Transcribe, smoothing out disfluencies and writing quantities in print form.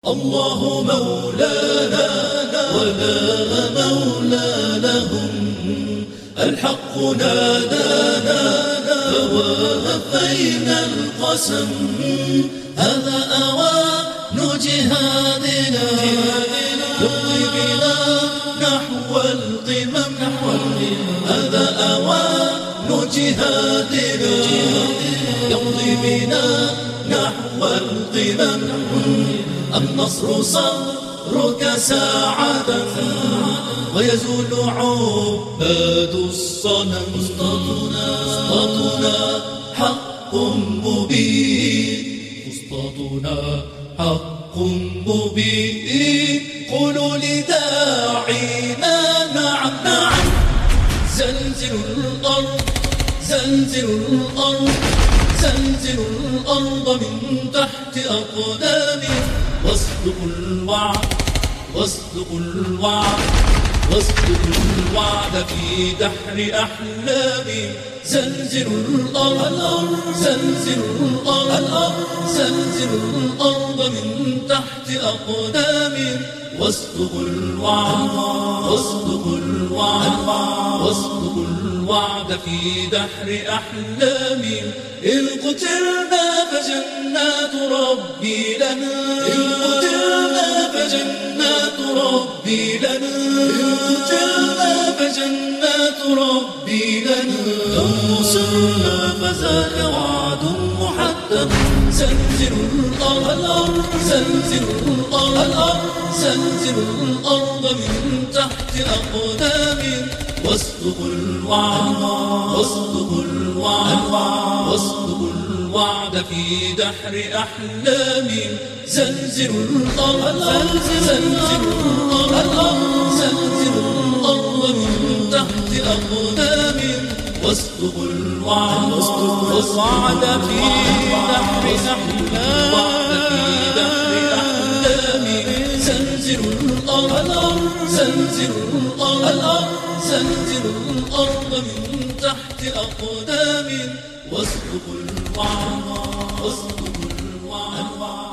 الله مولانا ولا مولى لهم، الحق نادانا فوافينا القسم، هذا أوان جهادنا يمضي بنا نحو القمم، هذا أوان جهادنا يمضي بنا نحو القمم، النصر صبرك ساعة ويزول عباد الصنم، أسطاتنا حق مبين، أسطاتنا حق مبين، قولوا لداعينا نعم نعم، زلزلوا الأرض زلزلوا الأرض زلزلوا الأرض من تحت أقدامي، واصدقوا الوعد واصدقوا الوعد واصدقوا الوعد في دحر أحلامي، زلزلوا الأرض زلزلوا الأرض زلزلوا الأرض من تحت أقدامي، واصدقوا الوعد واصدقوا الوعد واصدقوا الوعد في دحر أحلامي، إن قتلنا فجنات ربي لنا، إن قتلنا فجنات ربي لنا، إن قتلنا فجنات ربي لنا، لو نصرنا فذاك وعد محتم، زلزلوا الأرض زلزلوا الأرض زلزلوا الأرض من تحت أقدامي، واصدقوا الوعد واصدقوا الوعد واصدقوا الوعد في دحر أحلامي، زلزلوا الأرض زلزلوا الأرض زلزلوا الأرض من تحت أقدامي، واصدقوا الوعد في دحر أحلامي، زلزلوا الأرض زلزلوا الأرض زلزلوا الأرض من تحت أقدامي، واصدقوا الوعد واصدقوا الوعد